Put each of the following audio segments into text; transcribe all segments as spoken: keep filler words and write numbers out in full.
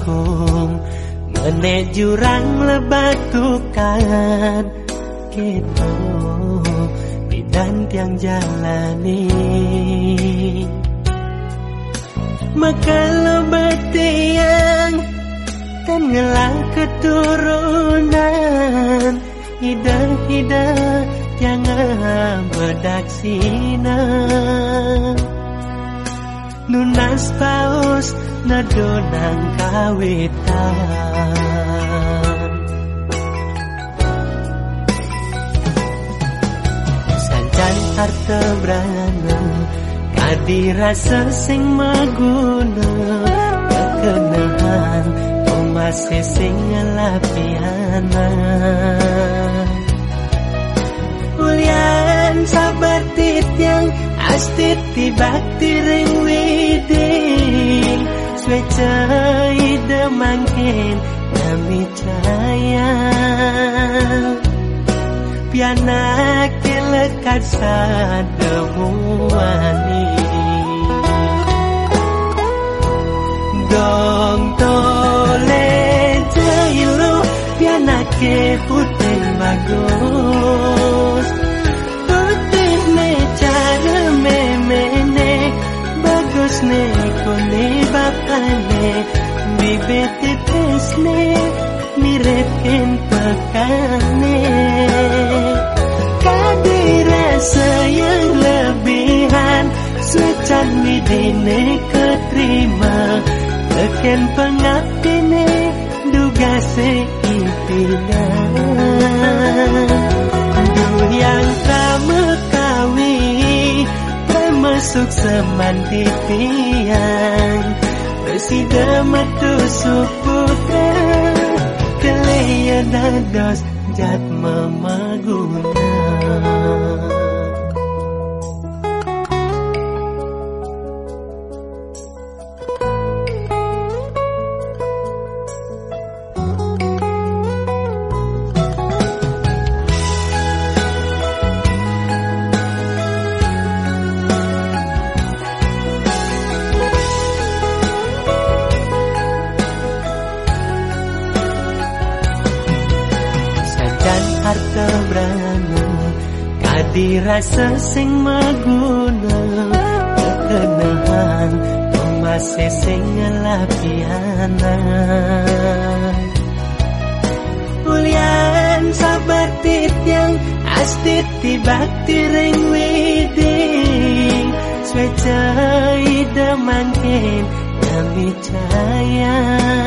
vakum menek jurang lebatukan gitu bidan tiang jalani maka lebat tiang dan ngelang keturunan hidah-hidah jangan berdaksina nunas paus nadonang kawitan sancan harta brana kadirasa sing maguna kekenahan masih sing ngelapiana ulian sabar titiang astit tibakti ring widing swece ide mangkin kami cahaya piana kelekat sademuani dong tole jailu piana ke putih bagus putih ne cara memene bagus ne kone bapane bibit tipis ne mirip pekane kadirasa yang lebihan secan midine keterima teken pengabdine duga seimpinya yang pramekawi premasuk semanti tiang presida metu suputra keleya dados jat memaguna harta brana kadirasa sing maguna kekenahan masih sing ngelapiana ulian sabar titiang astit tibakti ring widing swece ide mangkin kami cahaya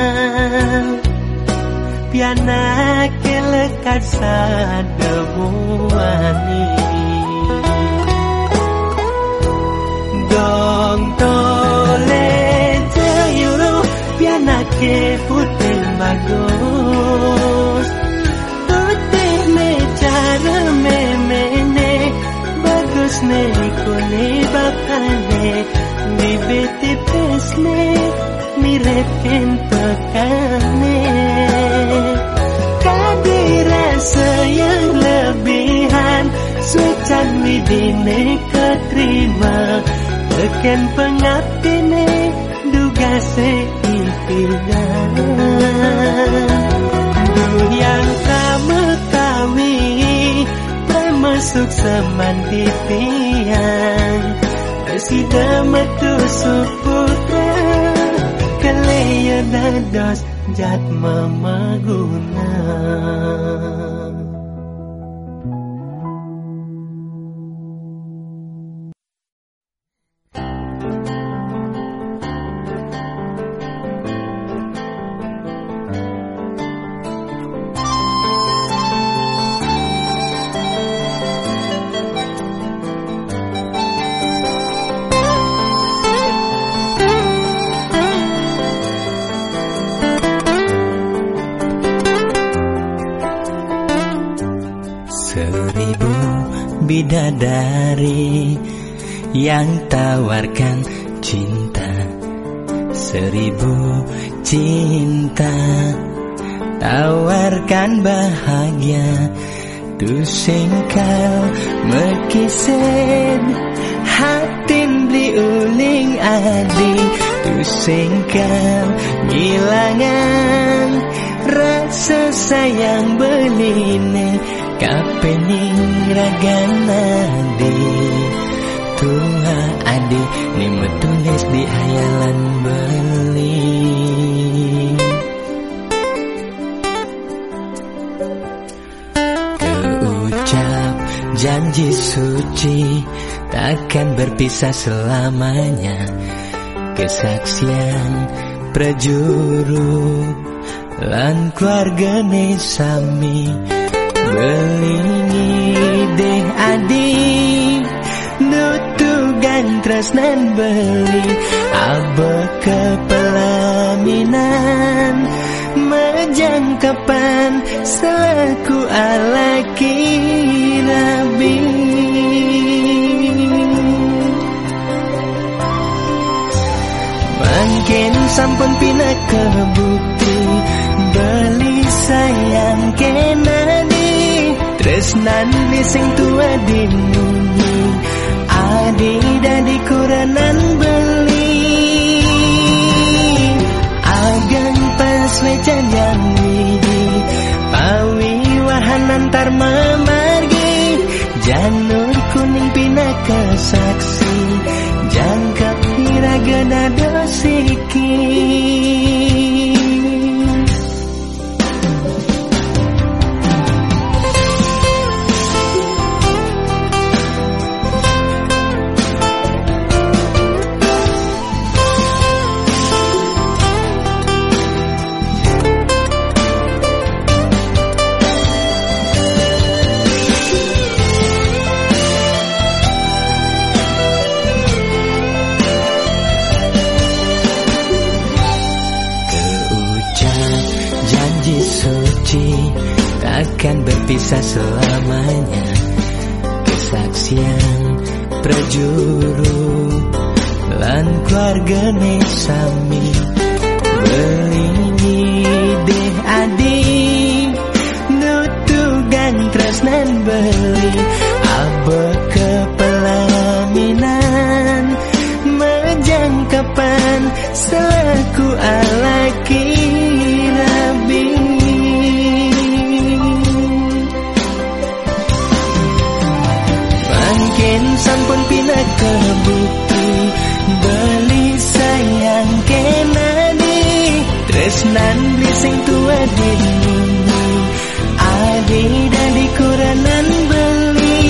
piana kelekat sademuani dong tole jailu piana ke putih bagus putih ne cara memene bagus ne kone bapane bibit tipis ne mirip pekane kadirasa yang lebihan secan midine keterima teken pengabdine duga seimpinya yang pramekawi premasuk semanti tiang presida metu suputra keleya dados jat memaguna bidadari yang tawarkan cinta, seribu cinta tawarkan bahagia, tu singkal mekisen hatin beli uling adi, tusingkal ngilangan rasa sayang beline kapening ragana di tua adi ni metulis di hayalan beli. Keucap janji suci takkan berpisah selamanya, kesaksian prajuru lan keluargane sami belingi deh adi nutugan tresnan beli abe kepelaminan majangkapan selaku alaki rabi. Mungkin sampun pina kebukti beli sayang kenani tresnan sing tua dimuni adi dadi kuranan beli agan pas wecan yang widi pawi wahan antar memargi janur kuning pina kesaksi jangka hiragana dosiki. Takkan berpisah selamanya, kesaksian prajuru lan keluargane sami belingi deh adi nutugan tresnan beli abe kepelaminan majangkapan selaku alaki rabi. Sampun pina kebukti beli sayang kenani tresnan sing tua dimuni adi dadi kuranan beli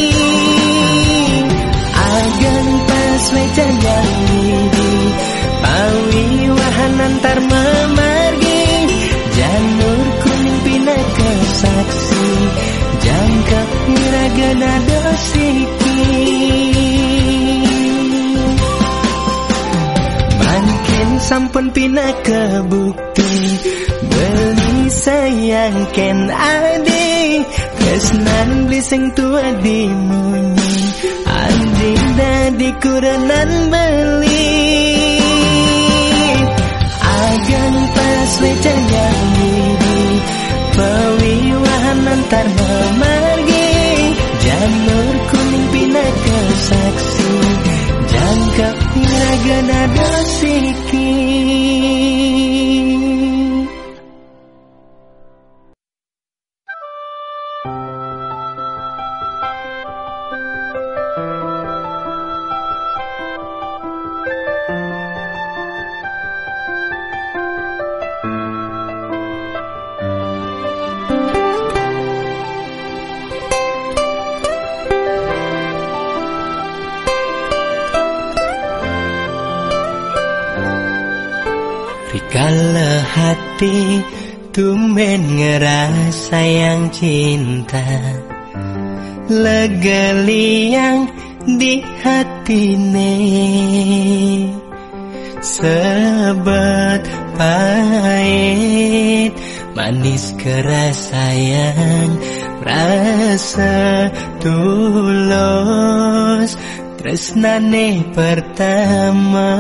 agan pas wecan yang widi pawi wahan antar memargi janur kuning pina kesaksi jangka hiragana dosiki. Mungkin sampun pina kebukti beli sayang ken adi tresnan sing tua dimuni adi dadi kuranan beli agan pas wecan yang widi pawi wahan antar memargi janur kuning pina kesaksi jangka hiragana dosiki. Rikala hati tumben ngerasa yang cinta lega liang di hatine sebat pahit manis keras sayang rasa tulus tresnane pertama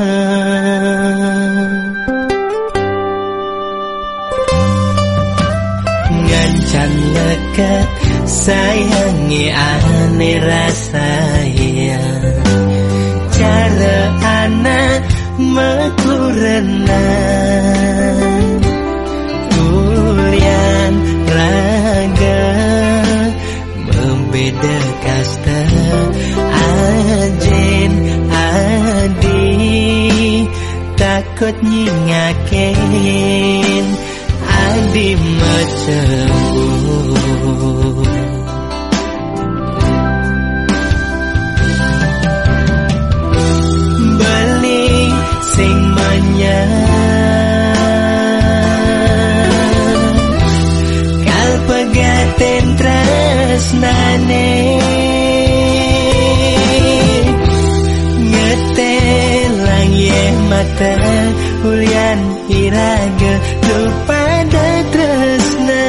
ngancan lekat sayangi ane rasa ya cara anak meku renang Ulian raga membeda kasta Ajen adi takut nyingakin Adi macembur Beli sing menyang Kal pegaten tresnane Ngetelang ye mata Ulian iraga kepada tresna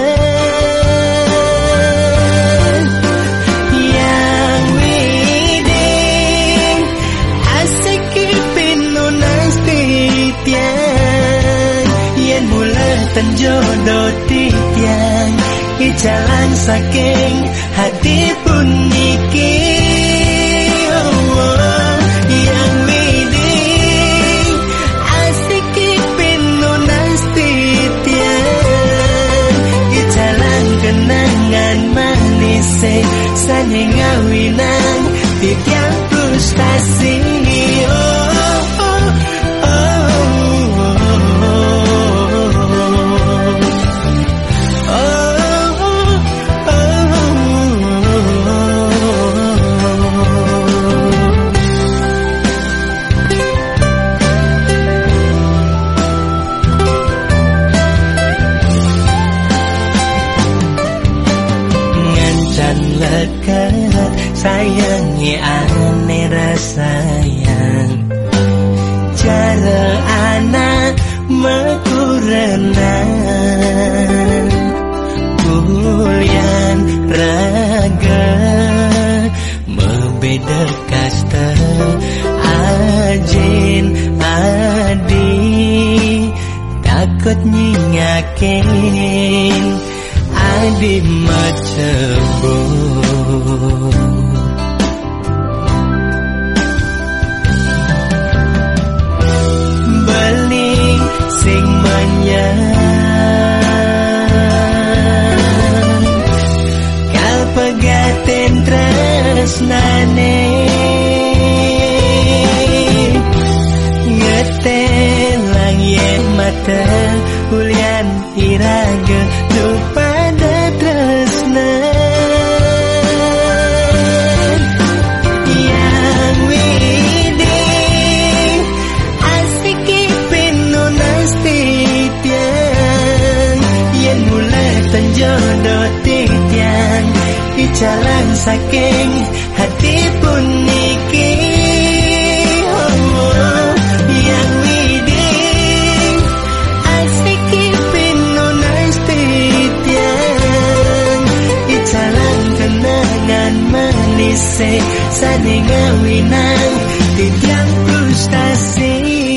Yang widing asik kipin nunas titiang Yen mula tenjodoh titiang Icalang saking hati pun niki Yang widing asik kipin nunas titiang Icalang kenangan manise Sane ngawinang titiang frustasi Sayangi ane rasayang Cara anak mekurenang Bulian raga membeda kasta Ajen adi takut nyingakin Adi macembur sing menyang Kal pegaten tresnane Ngetelang yen mata Ulian iraga kepada tresna Yang widing asik kipin nunas titiang Yen mula tenjodoh titiang Icalang saking hati pun niki oh, Yang widing asik kipin nunas titiang Icalang kenangan manise Sane ngawinang titiang frustasi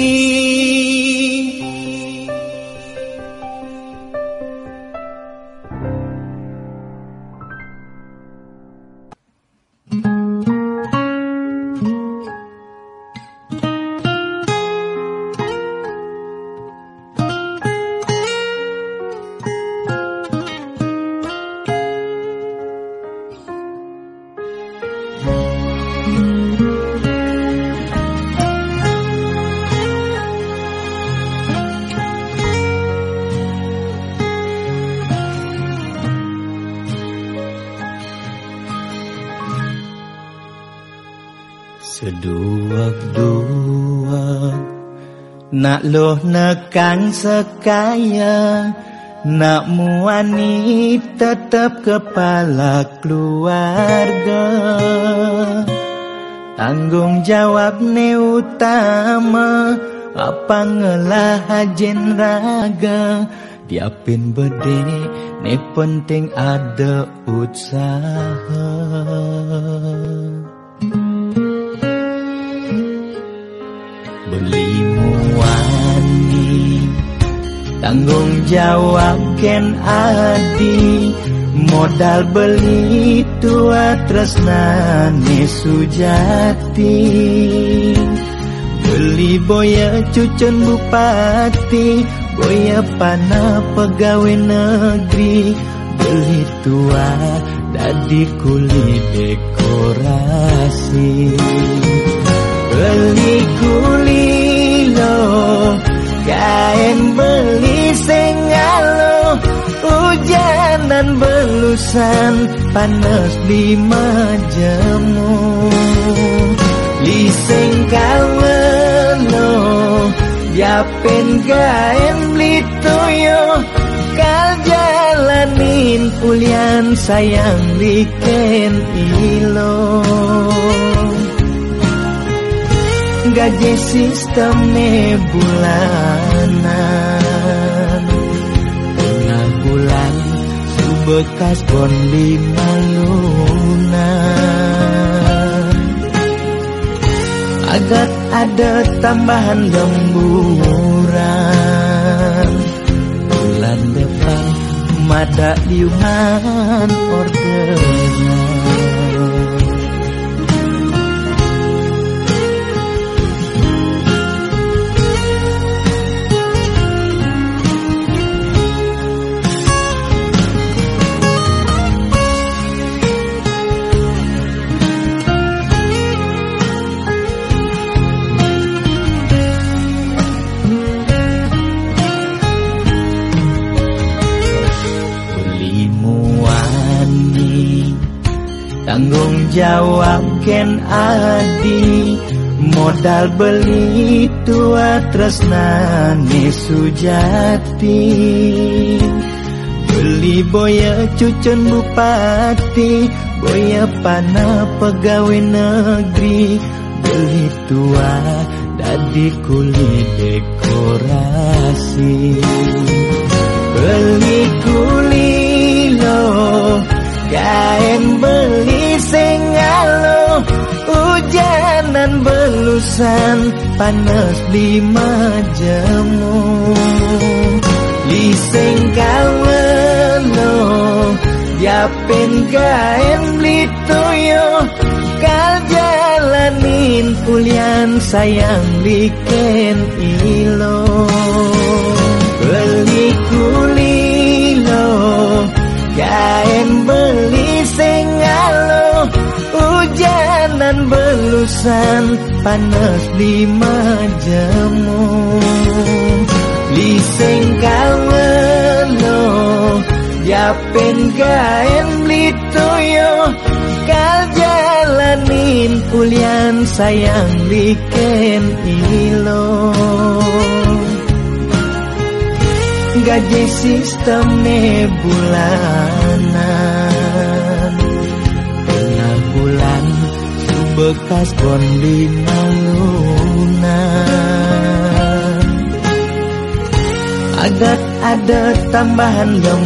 Seduak-duak nak loh nekan sekaya nak muani tetap kepala keluarga tanggung jawab ne utama apa ngelah hajen raga diapin bede ne penting ada usaha beli muani tanggung jawab ken adi modal beli tua tresnane sujati beli boya cucun bupati, boya panah pegawai negeri, beli tua dadi kuli dekorasi, beli kuli lo kain beli sengalo, hujanan belusan panas lima jemu, liseng kalwelo yapen gaen beli toyo, kal jalanin pulian sayang liken ilo, gaji sistemnya bulanan, tengah bulan bekas bon lima lunan, agar ada tambahan lemburan, bulan depan mada liungan orderan. Tanggung jawab ken adi, modal beli tua tresnane sujati, beli boya cucun bupati, boya panah pegawai negeri, beli tua dadi kuli dekorasi, beli kuli lo kain beli sengalo, hujanan belusan panas lima jemu, liseng kalwelo yapen gaen beli toyo, kal jalanin pulian sayang liken ilo, beli kulilo kain beli sengalo, hujanan belusan panas lima jemu, liseng kalwelo yapen gaen beli toyo, kal jalanin pulian sayang liken ilo, gaji sistemnya bulanan, tengah bulan bekas bon lima lunan, agar ada tambahan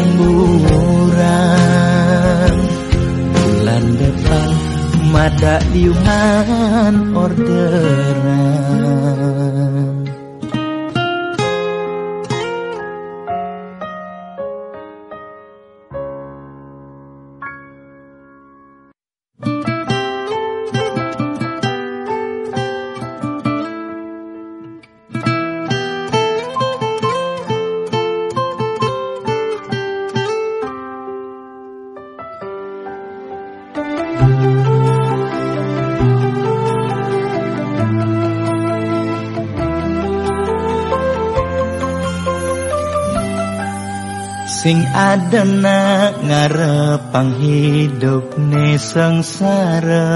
lemburan, bulan depan mada liungan orderan. Sing adana ngarepang hidup ne sengsara,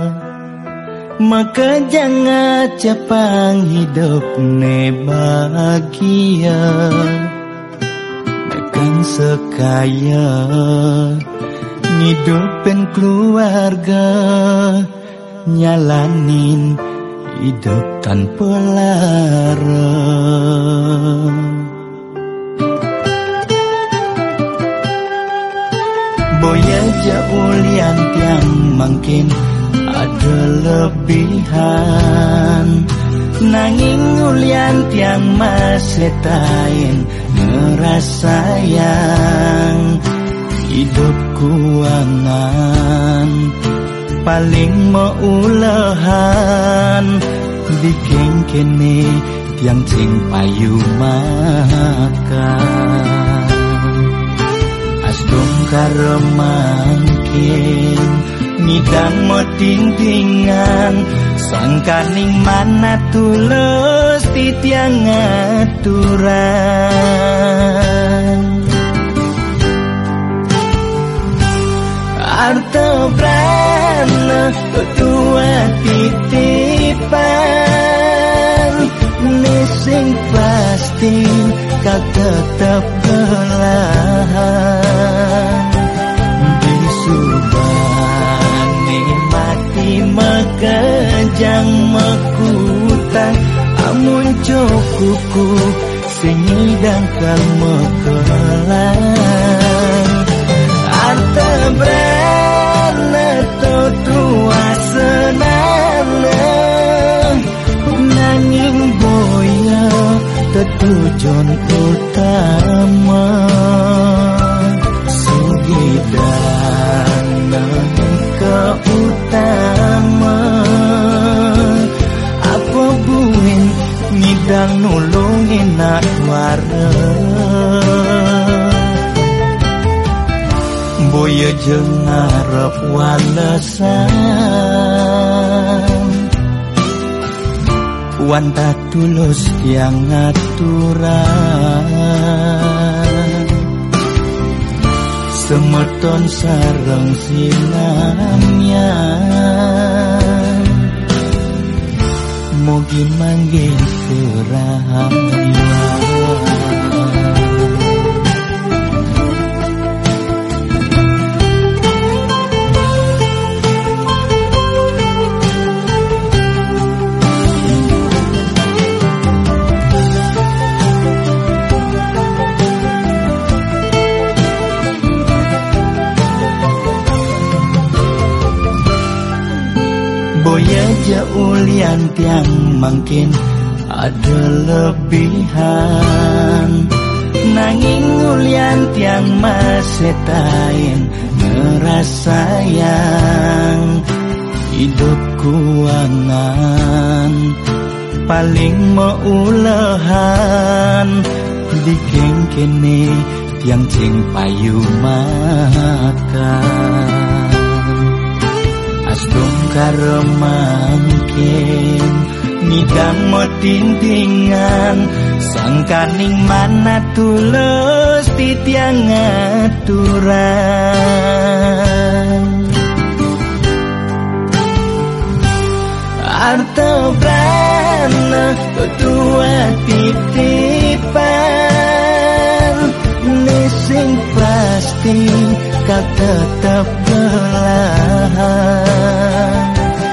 maka jangan cepang hidup ne bahagia, mekan sekaya ngidupin keluarga, nyalanin hidup tanpa lara. Boya jaulian tiang mungkin ada lebihan, nanging ulian tiang masetain ngerasayang hidup kuangan paling meulehan, Dikeng kene tiang cing payu makan Asdom karemangkin Nidang mo ting-tingan Sangkaning mana tulus di tiang aturan Arto brana tua titipan Nising pasti kau tetap belahan Bisubani mati mekejang mekutang Amun cukuku singidang kal mekelan Arta brana tua senana Nanging boya tetujon utama Sugidana ke utama Apa buin ngidang nulungin nak wareng Boya jeung ngarep walesan Wanta tulus yang ngaturan Semeton sareng sinamnya Mugi manggih kerahayan Boya jaulian tiang mungkin ada lebihan Nanging ulian tiang masetain ngerasayang Hidup kuangan paling meulehan Dikeng kene tiang cing payu makan Asdom karemangkin Nidang mo tintingan Sangkaning mana tulus di tiang aturan Arto brana tua titipan Nising pasti kau tetap belahan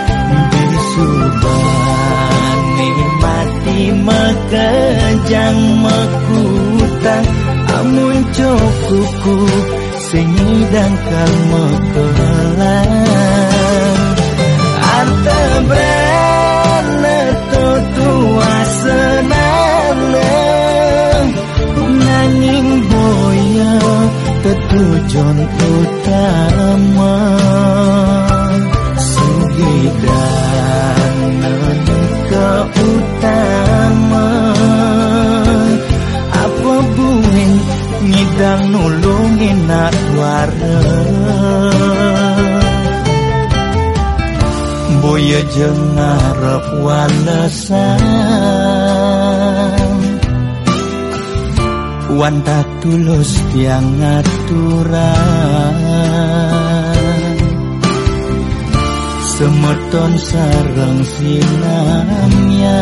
Bisubani mati mekejang mekutang Amun cukuku singidang kal mekelan Arta brana tua senana Nanging boya tetujon utama Sugidana ke utama Apa buin ngidang nulungin nak wareng Boya jeung ngarep walesan Wanta tulus tiang ngaturan Semeton sareng sinamnya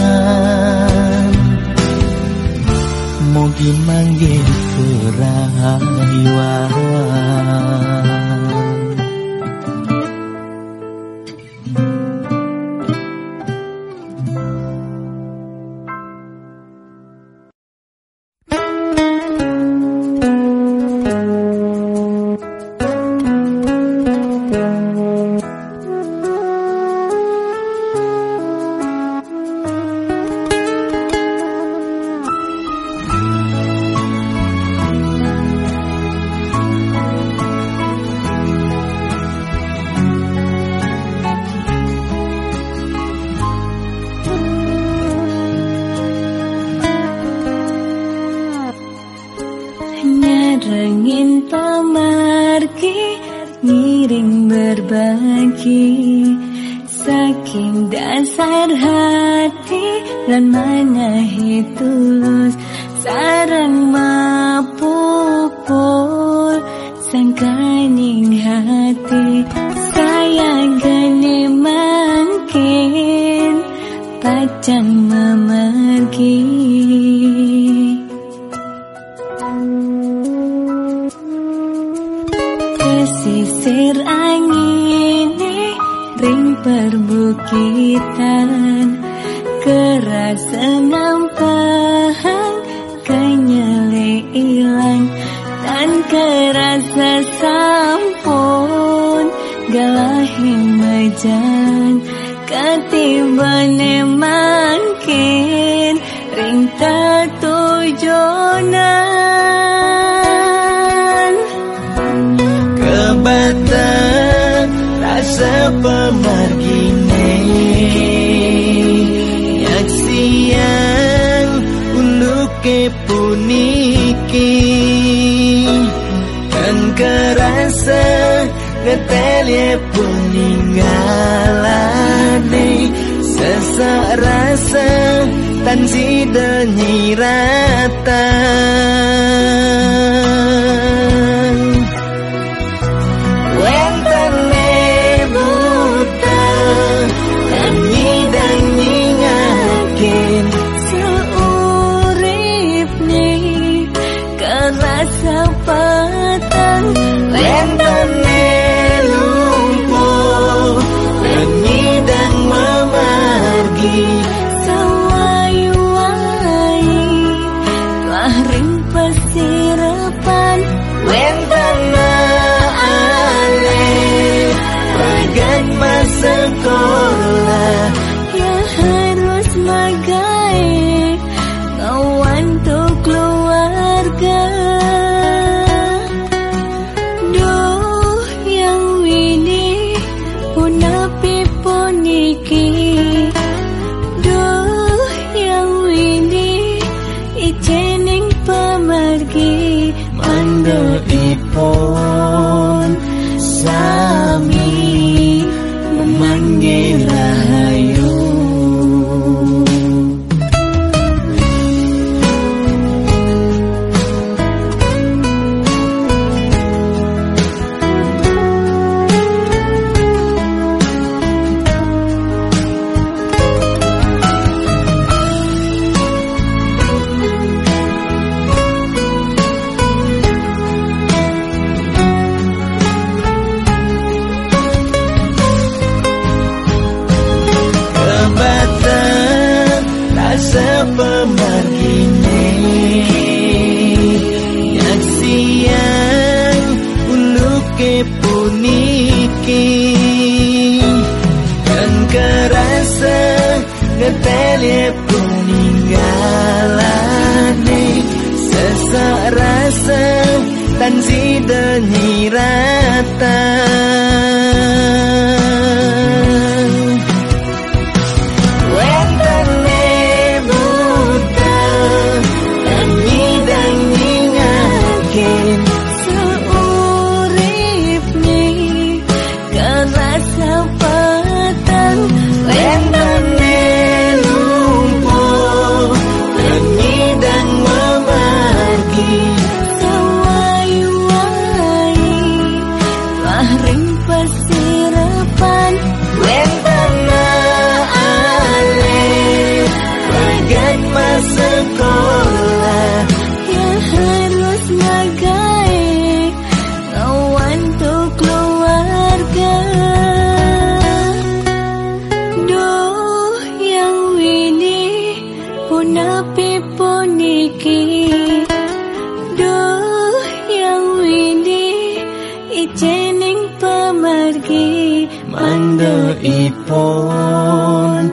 Mugi manggih kerahayan Rengin pemargi ngiring berbagi, saking dasar hati lan manahi tulus, sarang mapupul sangkaning hati, sayang gani mangkin pacang memergi. Pesisir angin ring perbukitan, kerasa nampang kenyele ilang, dan kerasa sampun galahing majan, ketibane mangkin ring tatujonan. Kebatang rasa pemargine nyaksian uluke puniki, kan kerasa ngetelye peninggalane, sesak rasa tan sida nyiratan. Wentane buta dan nyidang nyingakin, seurip nih kerasa petang. wentane lumpuh dan nyidang memargi, sewai-wai telah ring pesirapan. wentana alih bagan masa sekolah, Ya harus magai ngawan tuh keluarga. Duh yang wini punapi puniki, duh yang wini ijening pemargi, mandekipun sami memanggil rahayu. Sepemargine nyaksian uluke puniki, dan kerasa ngetelye peninggalane, sesak rasa tan sida nyiratan. Wentane buta dan nyidang nyingakin, seurip nih kerasa petang. wentane lumpuh dan nyidang memargi, sewai-wai telah ring pesirapan. wentana alih bagan masa sekolah, Ya harus magai ngawan tuh keluarga. Duh yang wini punapi puniki, duh yang wini ijening pemargi, mandekipun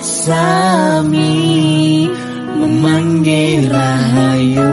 sami memanggil rahayu.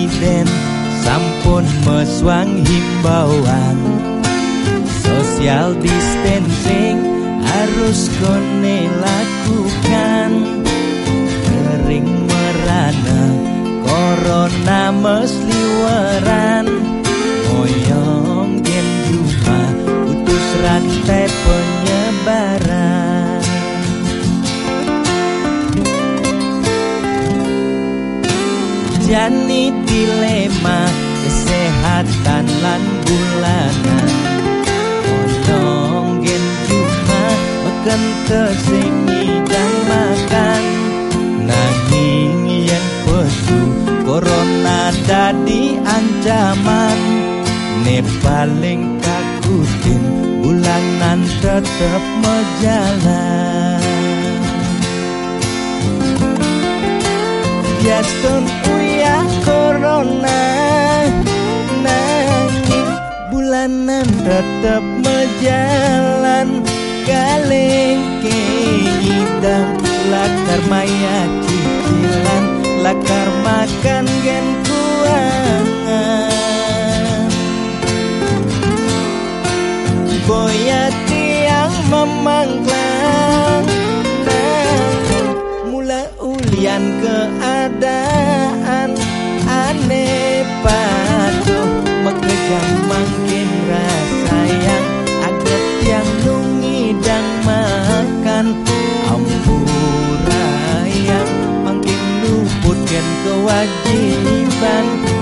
Presiden sampun meswang himbauan social distancing harus kone lakukan. Kering merana corona mesliweran, moyong gen juma putus rantai penyebaran. Jani dilema kesehatan lan bulanan, moyong gen juma beken tesengi dan makan. Nanging yen pesu corona dadi ancaman, ne paling takutin bulanan tetep mejalan. Biaston uya corona, nanging bulanan tetep mejalan. Kaleng keidang lakar maya cicilan, lakar makan gen kuangan. Boya tiang memangklang, nanging mula ulian keadaan. Aneh patuh mekejang makin rasa yang adat yang nungidang makan. Ampurayang makin luputkan kewajiban.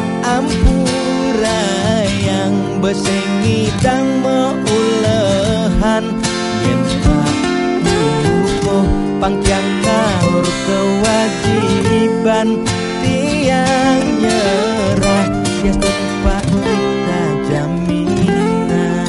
Ampurayang besengidang meulehan. Yen lupuh pangkiang naur kewajiban. Tiang nyerah ya tempat kita jaminan.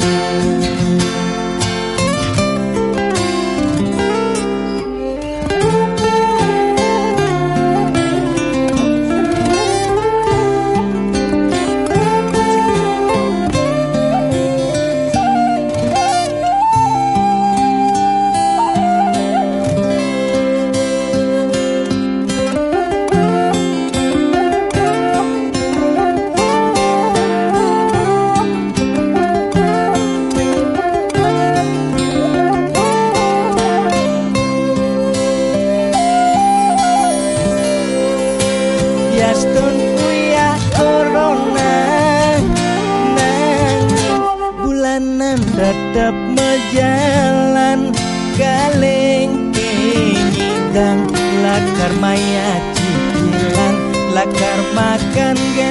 Tetap mejalan. Kaleng kenyidang lakar maya cicilan, lakar makan gen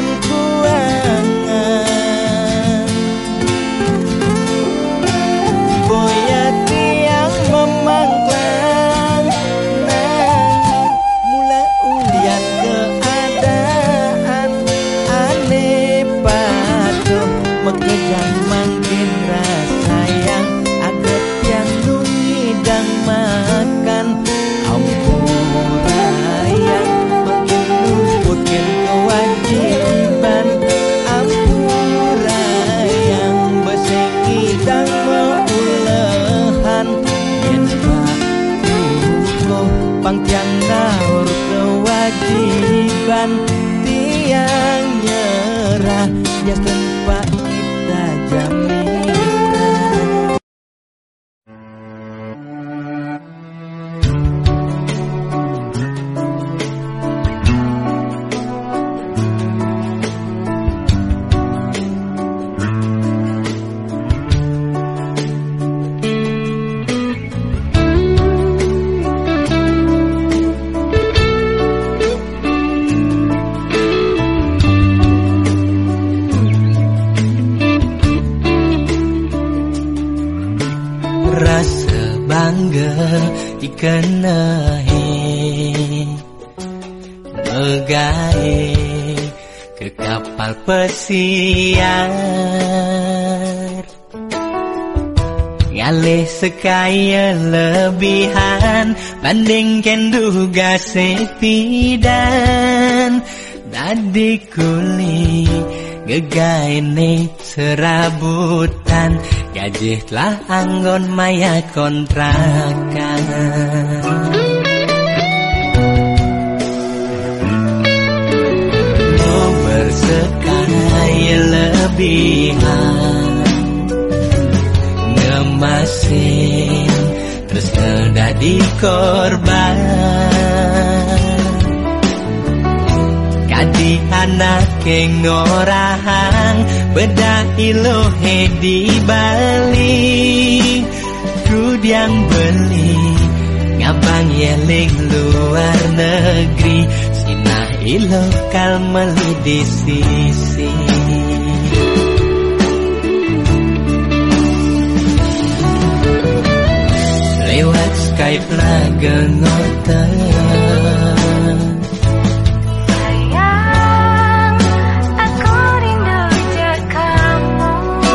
kuangan. Boya tiang memangklang, nanging mula ulian keadaan. Aneh patuh mekejang makin rasa yang adat yang nungidang makan. Ampurayang makin luputkan kewajiban. Ampurayang besengidang meulehan. Yen lupuh pangtiang naur kewajiban. Tiang nyerah ya tempat kita jaminan. Dikenahi megae ke kapal pesiar, ngalih sekaya lebihan bandingkan duga sepidan. Dadi kuli gegaine serabutan, gaji telah anggon maya kontrakan. No bersama berlebihan, ngemasin terus ngedadi korban. Kadi anak ngorahang bedah ilohe di Bali, kud yang beli ngabang yeling luar negeri, sinah ilokal meli di sisi. Lewat Skype lah gengotan, sayang aku rindu je kamu,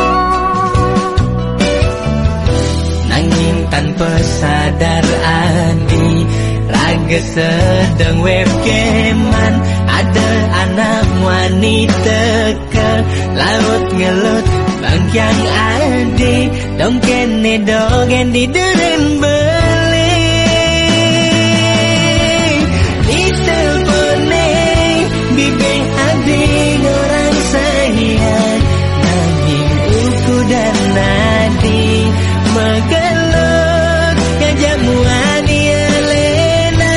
nanging tanpa sadar adi raga sedang webcaman. Ada anak wanita ke laut ngelut bangkyang adi, dong kene dogen di deren beli. Di telpone bibi adi orang sayang, nanging uku dan nadi megelut kejamuan Elena.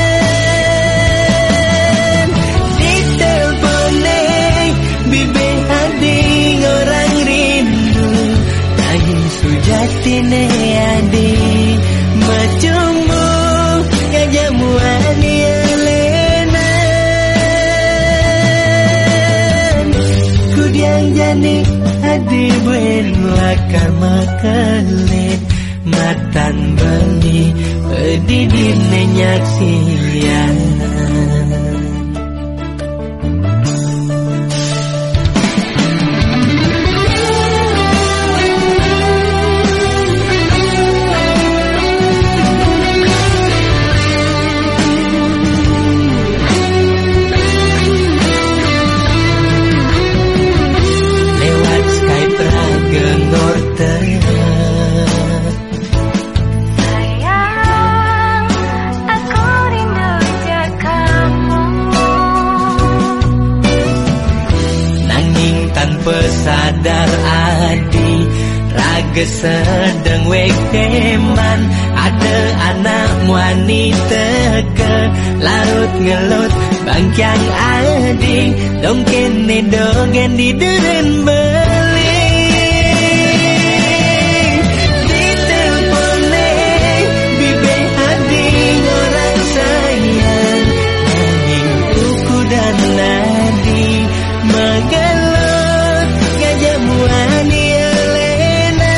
Di telpone bibi adi orang rindu, nanging sujatine adi macumbu kejamuan Elena. Kudiang jani adi buen lakar makelin, matan beli pedidin nyaksian. Lewat Skype raga ngorten, sayang aku rindu je kamu, nanging tanpa sadar adi raga sedang wekeman. Ada anak wanita ke larut ngelut bangkyang adi, dong kene dogen di deren beli. Di telpone bibi adi orang sayang, nanging uku dan nadi megelut kejamuan Elena.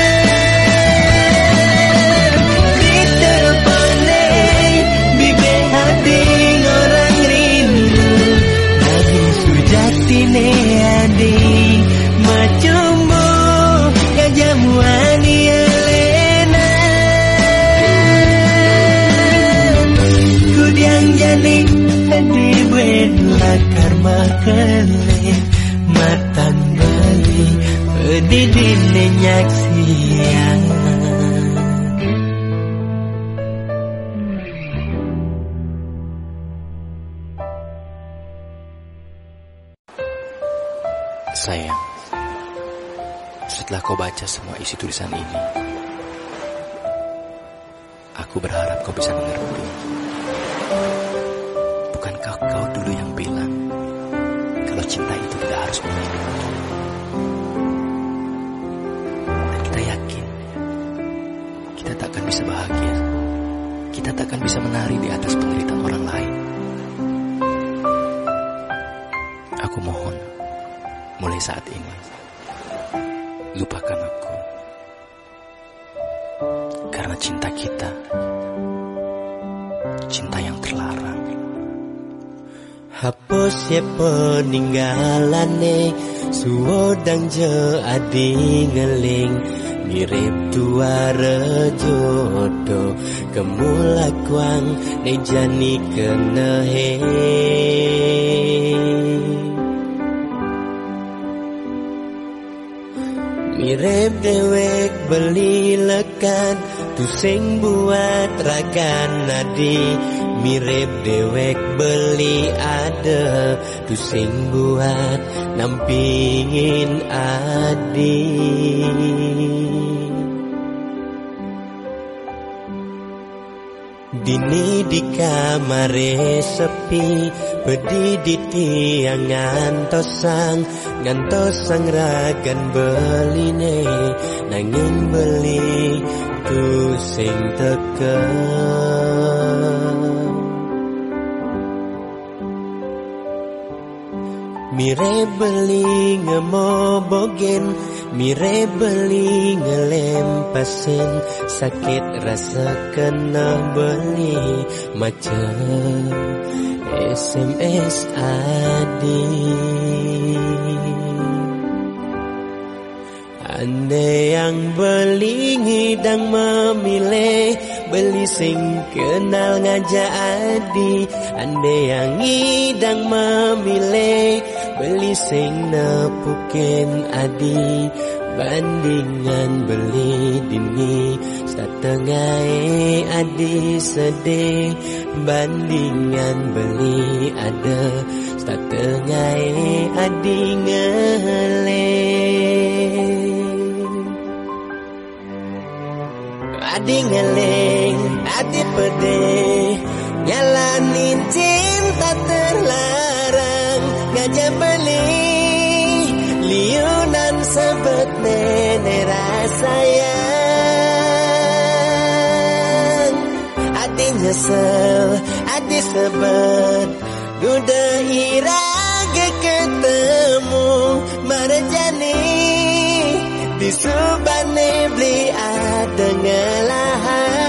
Di telpone bibi adi orang rindu, nanging sujatine adi macumbu kejamuan Elena. Kudiang jani adi buen lakar makelin, matan bali pedidin nyaksian. Sayang, setelah kau baca semua isi tulisan ini, aku berharap kau bisa mengerti. Bukankah kau dulu yang bilang kalau cinta itu tidak harus memilih? Dan kita yakin kita takkan bisa bahagia, kita takkan bisa menari di atas penderitaan orang lain. Aku mohon, mulai saat ini lupakan aku, karena cinta kita cinta yang terlarang. Hapus ya peninggalane, suodang je adi ngeling, mirip tuara jodoh, kemulakwang nejani kenehe. Mirip dewek beli lekat, tu sing buat ragan adi mirip dewek beli ada tu sing buat nampingin adi. Dini di kamare sepi bedi di tiang ngantosang ngantosang ragan beline nanging beli tu sing teke. Mire beli ngemobogen, mire beli ngelempasin, sakit rasa kena beli macam S M S adi. Andai yang beli ngidang memilih, beli sing kenal ngajak adi. Andai yang ngidang memilih, beli sing nepukin adi. Bandingan beli dini setengah adi sedih. Bandingan beli ada setengah adi ngeleng. Adi ngeleng, adi pedih, nyalanin cinta terlarang, ngajak beli liunan sebet nenek rasayang. Adi nyesel, adi sebet, udah iraga ketemu marjani di subane beli ada ngelahan.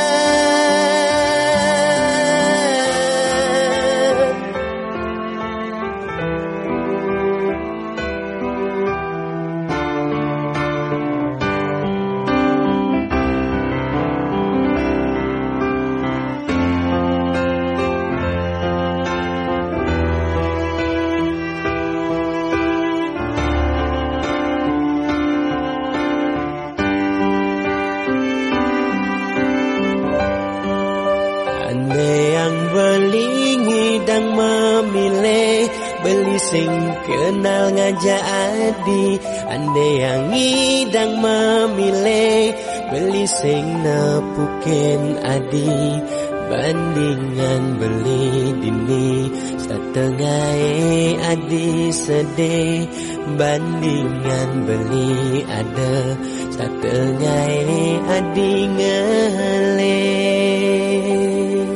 Sing kenal ngajak adi. Andai yang ngidang memilih, beli sing nepukin adi. Bandingan beli dini setengah adi sedih. Bandingan beli ada setengah adi ngeleng.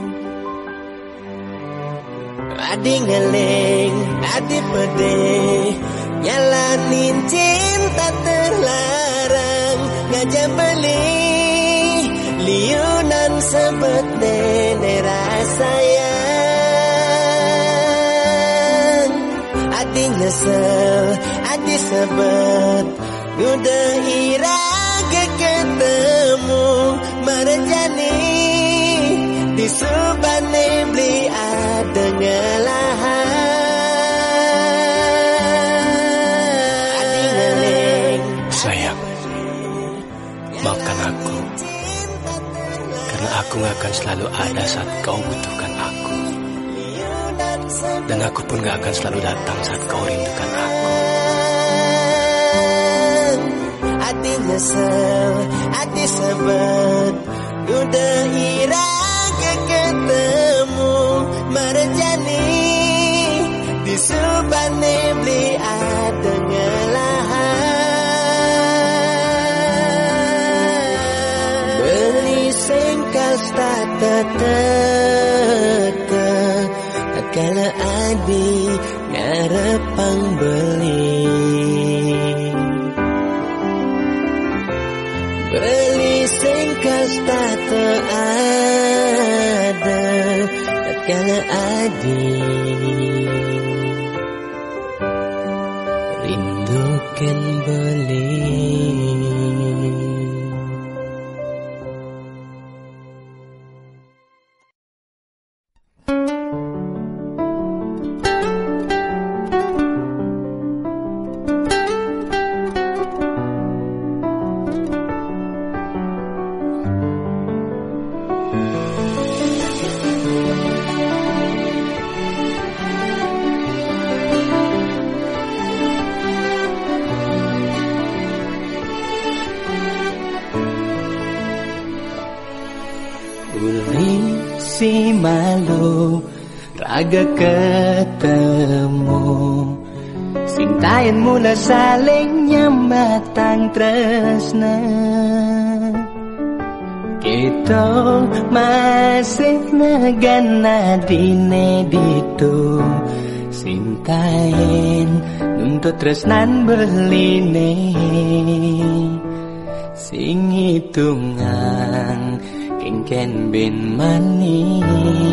Adi ngeleng, adi pedih, nyalanin cinta terlarang, ngajak beli liunan sebet nenek rasayang. Adi nyesel, adi sebet, udah iraga ketemu marjani di subane beli ada ngelahan. Adi ngeleng, sayang, maafkan aku, karena aku gak akan selalu ada saat kau butuhkan aku, dan aku pun gak akan selalu datang saat kau rindukan aku. Adi nyesel, adi sebet, udah iraga ketemu marjani di subane beli ada ngelahan. Beli sengkal stata teka tatkala adi ngarepang beli. Beli sengkal stata ada tatkala adi rindukan beli. Ulin si malu raga ketemu Sintayan mula saling nyambatang tresna Kita masih nagana dine dito Sintayan nuntut tresnan beline Sing hitungan kengken ben mani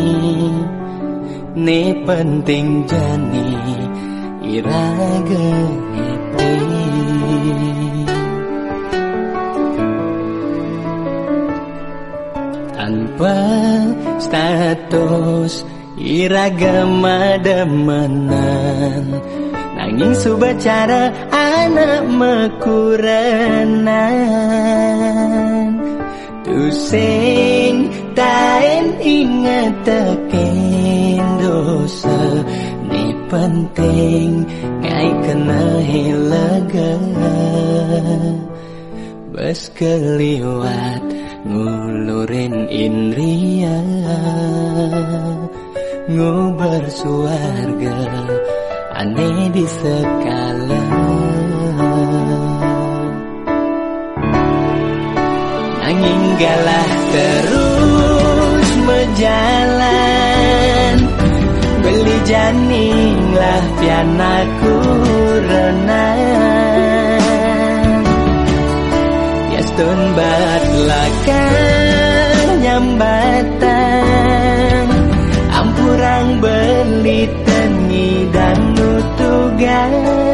Ne penting jani iraga happy Tanpa status iraga madamanan Nanging subacara anak mekuranan Tusing taen ingat tekin dosa Ni penting ngai kena hilaga Bas keliwat ngulurin indria Ngubar suarga aneh di sekala Angin galah terus berjalan Beli janing lah pianaku renang Yastun bat lakar nyambatan Ampurang beli tengi dan nutugan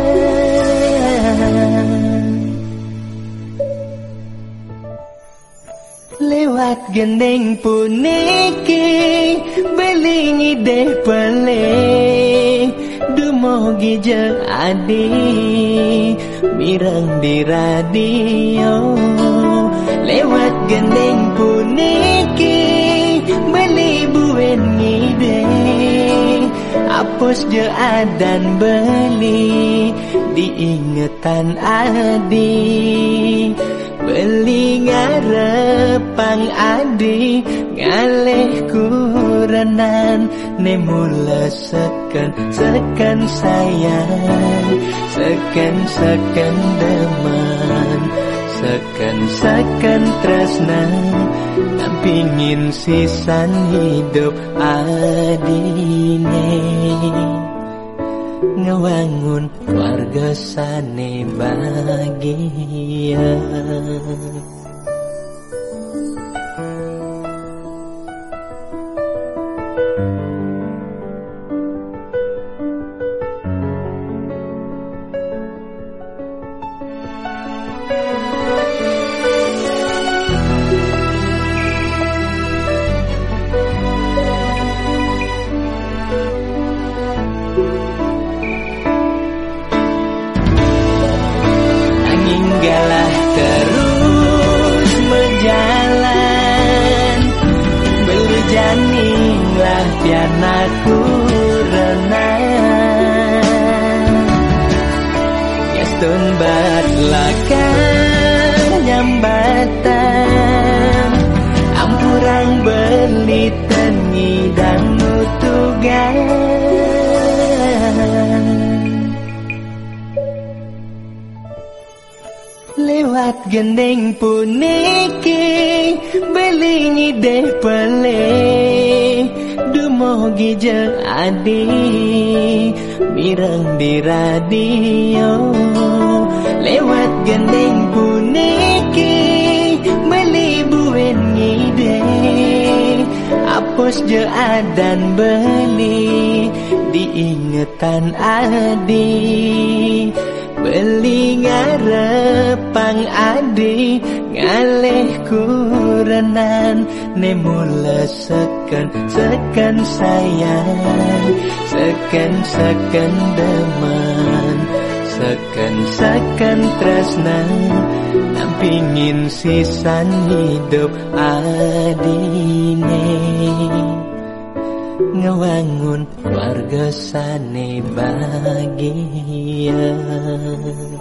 Lewat gendeng puniki belingi deh pele Dumogi je adi mirang di radio Lewat gendeng puniki beli buen ngide Apus je adan beli diingetan adi Beli ngarepang adi ngaleh kuranan Ne mula seken seken sayang Seken seken deman Seken seken tresna Nampingin sisan hidup adine Ngewangun keluarga sane bahagia Galah terus berjalan Beli janing lah pianaku renang Yastun bat lakar nyambatan Ampurang beli tengi dan nutugan Lewat gendeng puniki belingi deh pele Dumogi je adi mirang di radio Lewat gendeng puniki beli buen ngide Apus je adan beli diingetan adi Beli ngarepang adi ngaleh kuranan Ne mula seken seken sayang Seken seken deman Seken seken tresna Nampingin sisan hidup adine Ngewangun keluarga sane bahagia